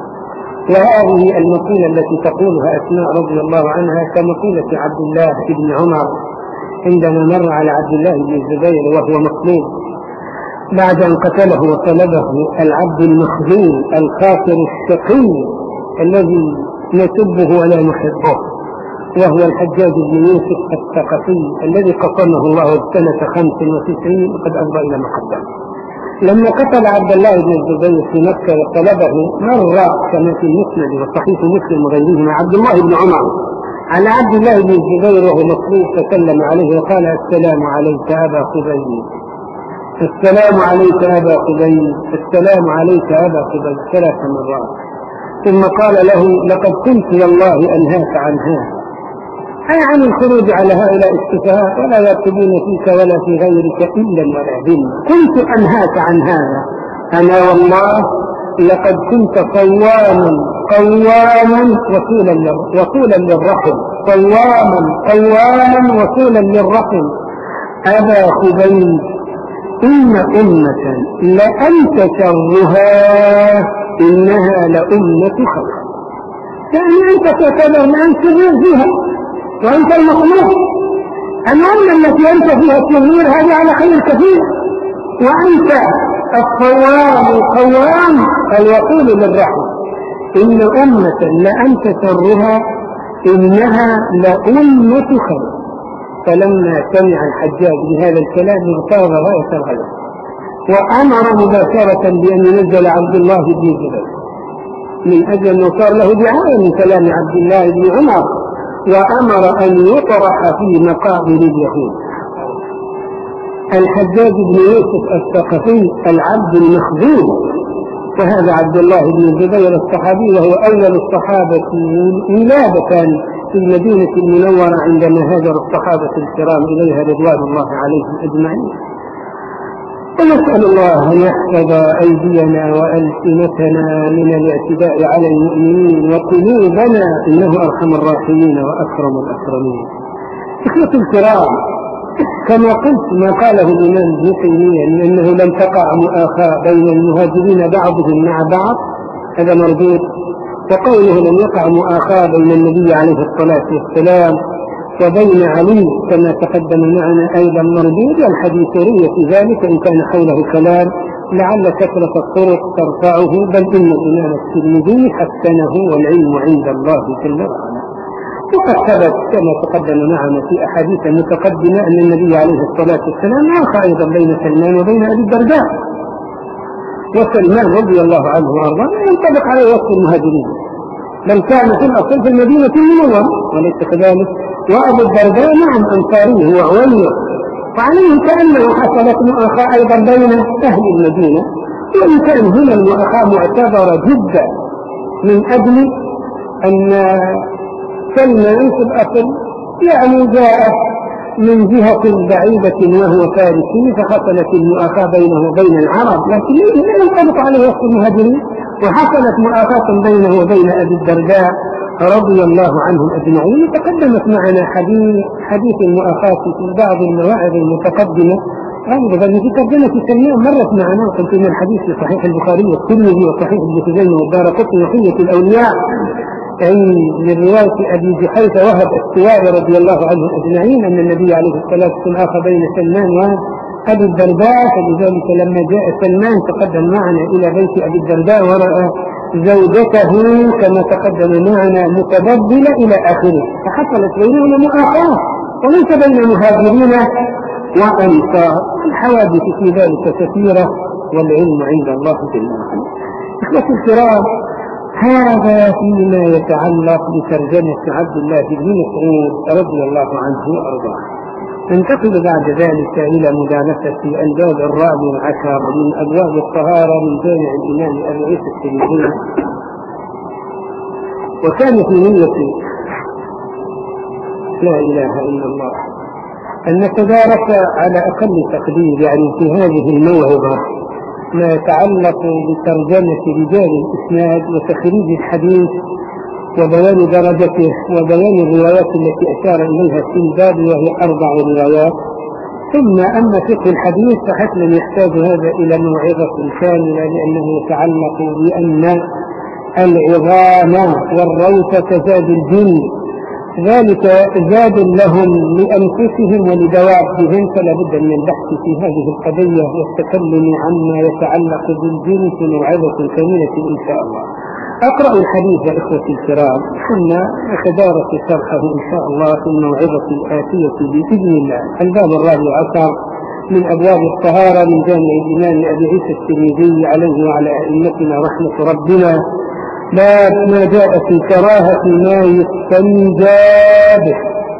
وهذه المقولة التي تقولها أسماء رضي الله عنها كمقولة عبد الله بن عمر عندما مر على عبد الله بن الزبير وهو مقلوب بعد أن قتله وطلبه العبد المخذول الخاسر الشقي الذي نسبه ولا نحبه، وهو الحجاج بن يوسف الثقفي الذي قصمه الله سنة خمس وتسعين وقد أفضى إلى ما قدم. لما قتل عبد الله بن الزبير في مكة وطلبه مر كما في المسند وصحيح مسلم وغيره مع عبد الله بن عمر على عبد الله بن الزبير وهو مصلوب فسلم عليه وقال السلام عليك أبا قبيل، السلام عليك أبا قبيل، السلام عليك أبا قبيل ثلاث مرات. ثم قال له لقد كنت والله أنهاك عن هذا، أي عن الخروج على هؤلاء السفهاء ولا يرتبون فيك ولا في غيرك إلا ولا ذم، كنت أنهاك عن هذا. أنا والله لقد كنت صواما قواما وصولا وصولا للرحم قواما قواما وصولا للرحم أبا خبيب إن أمة لأنت شرها إنها لأمة خير. يعني أنت تعتبر أن تغير فيها وأنت المخلوق. الأمة التي أنت فيها التغيير هذا على خير كثير، وأنت الصوام القوام الوصول للرحم. إن أمة لأنت شرها إنها لأمة خير. فلما سمع الحجاج بهذا الكلام اغتاظ غاية الغضب وأمر مباشرة بأن ينزل عبد الله بن زبير من أجل أنه صار له دعاية من كلام عبد الله بن عمر، وأمر أن يطرح في مقابر اليهود. الحجاج بن يوسف الثقفي العبد المخزوم، وهذا عبد الله بن زبير الصحابي وهو أول الصحابة ولادة في المدينة المنورة عندما هاجر الصحابة الكرام إليها رضوان الله عليهم أجمعين. ونسأل الله أن يحفظ أيدينا وألسنتنا من الاعتداء على المؤمنين وقلوبنا إنه أرحم الراحمين وأكرم الأكرمين. إخوة الكرام، كما قلت ما قاله الإمام ابن تيمية من أنه لم تقع مؤاخاة بين المهاجرين بعضهم مع بعض هذا مردود، وقوله لم يقع مؤاخاة بين النبي عليه الصلاة والسلام وبين علي كما تقدم معنا أيضا مردود. الحديث روي في ذلك إن كان حوله كلام لعل كثرة الطرق ترفعه، بل إن الإمام الترمذي حسنه والعلم عند الله جل وعلا. وقد ثبت كما تقدم معنا في أحاديث متقدمة أن النبي عليه الصلاة والسلام آخى أيضا بين سلمان وبين أبي الدرداء، وسلمان رضي الله عنه وارضاه ينطبق على وصف المهاجرين بل كان في الأصل في المدينة المنورة وليس كذلك، وأبو الدرداء نعم أنصاري هو عوية، وعليه كأنه حصلت مؤاخاة أيضا بين أهل المدينة، وإن كان هنا المؤاخاة معتبرة جدا من أجل أن سلمان في الأصل يعني جاء من جهة بعيدة وهو فارسي فحصلت المؤاخاة بينه وبين العرب، لكن لا ينطبق عليه وصف المهاجرين. وحصلت مؤاخاة بينه وبين أبي الدرداء رضي الله عنهم أجمعين. تقدمت معنا حديث حديث المؤاخاة في بعض المواعظ المتقدمة، أيضا في ترجمة سلمان مرت معنا، وقلت إن الحديث في صحيح البخاري والترمذي وصحيح ابن خزيمة والدارقطني وحية الأولياء أي من رواية أبي جحيفة وهب السواري رضي الله عنه أجمعين أن النبي عليه الصلاة والسلام آخى بين سلمان وأبي الدرداء. فلذلك لما جاء سلمان تقدم معنا إلى بيت أبي الدرداء ورأى زوجته كما تقدم معنا متبدلة إلى آخره، فحصلت بينهما مؤاخاة وليس بين مهاجرين وأنصار. الحوادث في ذلك كثيرة والعلم عند الله جل وعلا. إخوة الكرام، هذا فيما يتعلق بترجمة عبد الله بن مسعود رضي الله عنه وأرضاه. ننتقل بعد ذلك إلى مدارسة الباب الرابع عشر من أبواب الطهارة من جامع الإمام أبي عيسى الترمذي. وكان في نية لا إله إلا الله أن نتدارك على أقل تقدير يعني في هذه الموعظة ما يتعلق بترجمة رجال الإسناد وتخريج الحديث وبيان درجته وبيان الروايات التي أشار إليها في الباب وهي أربع روايات. ثم أما فقه الحديث فحتما يحتاج هذا إلى موعظة كاملة لأنه يتعلق بأن العظام والروثة زاد الجن، ذلك زاد لهم لأنفسهم ولدوابهم، فلا بد من البحث في هذه القضية والتكلم عما يتعلق بالجن في موعظة كاملة إن شاء الله. أقرأ الحديث يا إخوتي الكرام ثم نتدارك شرحه إن شاء الله في الموعظة الآتية بإذن الله. الباب الرابع عشر من أبواب الطهارة من جامع الإمام أبي عيسى الترمذي عليه وعلى أئمتنا رحمة ربنا. باب ما جاء في كراهة ما يستنجى به.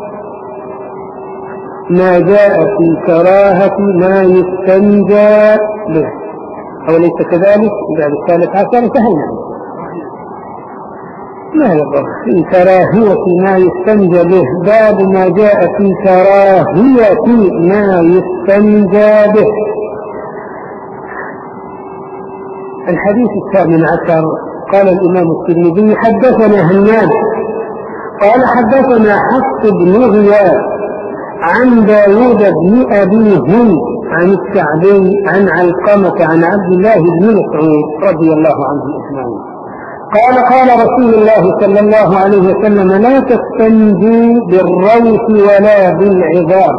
ما جاء في كراهة ما يستنجى به، أوليس كذلك؟ بعد الثالث عشر انتهينا. ما يضر في كراهية ما يستنجى به. باب ما جاء في كراهية ما يستنجى به. الحديث الثامن عشر قال الإمام الترمذي حدثنا هناد قال حدثنا حفص بن غياث عن داود بن أبي هند عن الشعبي عن علقمة عن عبد الله بن مسعود رضي الله عنه أجمعين قال قال رسول الله صلى الله عليه وسلم لا تستنجوا بالروث ولا بالعظام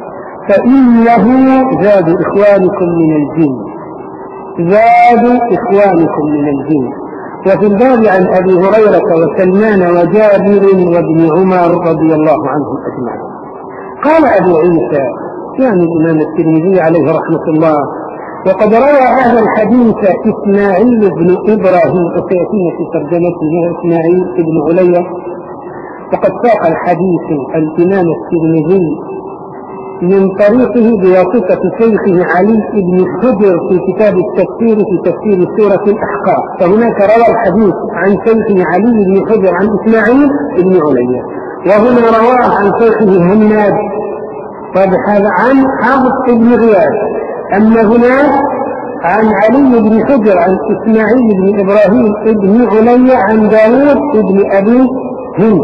فإنه زاد إخوانكم من الجن زاد إخوانكم من الجن. وفي الباب عن أبي هريرة وسلمان وجابر وابن عمر رضي الله عنهم أجمعين. قال أبو عيسى يعني الإمام الترمذي عليه رحمة الله وقد روى هذا الحديث إسماعيل بن إبراهيم وسيأتينا في ترجمته إسماعيل بن عليا. وقد ساق الحديث الإمام الترمذي من طريقه بواسطة شيخه علي بن حجر في كتاب التفسير في تفسير سورة الأحقاف. فهناك روى الحديث عن شيخه علي بن حجر عن إسماعيل بن عليا وهنا رواه عن شيخه هناد هذا عن حفص بن غياث. أما هنا عن علي بن حجر عن إسماعيل بن إبراهيم بن عليا عن داود بن أبي هند.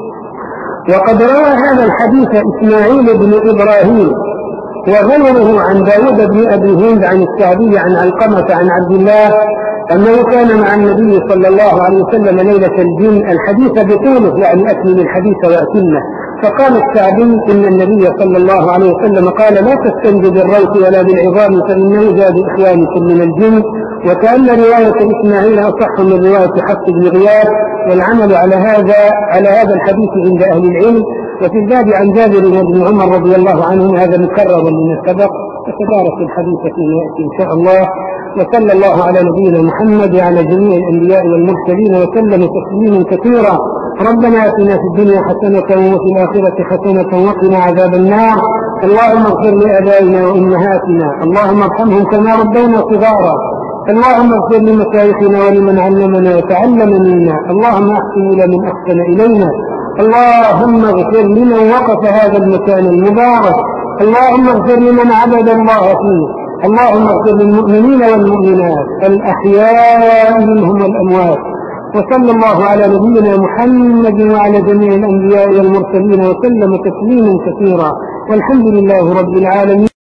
وقد روى هذا الحديث إسماعيل بن إبراهيم وغيره عن داود بن أبي هند عن الشعبي عن علقمة عن عبد الله أنه كان مع النبي صلى الله عليه وسلم ليلة الجن الحديث بطوله يعني أكمل الحديث وأتمه. فقال الشعبي إن النبي صلى الله عليه وسلم قال لا تستنجوا بالروث ولا بالعظام فإنه زاد إخوانكم من الجن. وكأن رواية إسماعيل أصح من رواية حفص بن غياث والعمل على هذا على هذا الحديث عند أهل العلم. وفي الباب عن جابر وابن عمر رضي الله عنهم هذا مكرر من السبق وتدارس الحديث فيما يأتي إن شاء الله. وصلى الله على نبينا محمد وعلى جميع الأنبياء والمرسلين وسلم تسليما كثيرا. ربنا آتنا في الدنيا حسنة وفي الآخرة حسنة وقنا عذاب النار. اللهم اغفر لآبائنا وأمهاتنا اللهم ارحمهم كما ربونا صغارا. اللهم اغفر لمشايخنا ولمن علمنا وتعلم منا. اللهم احسن إلى من أحسن إلينا. اللهم اغفر لمن وقف هذا المكان المبارك. اللهم اغفر لمن عبد الله فيه. اللهم اغفر للمؤمنين والمؤمنات الأحياء منهم والأموات. وصلى الله على نبينا محمد وعلى جميع الأنبياء والمرسلين وسلم تسليما كثيرا والحمد لله رب العالمين.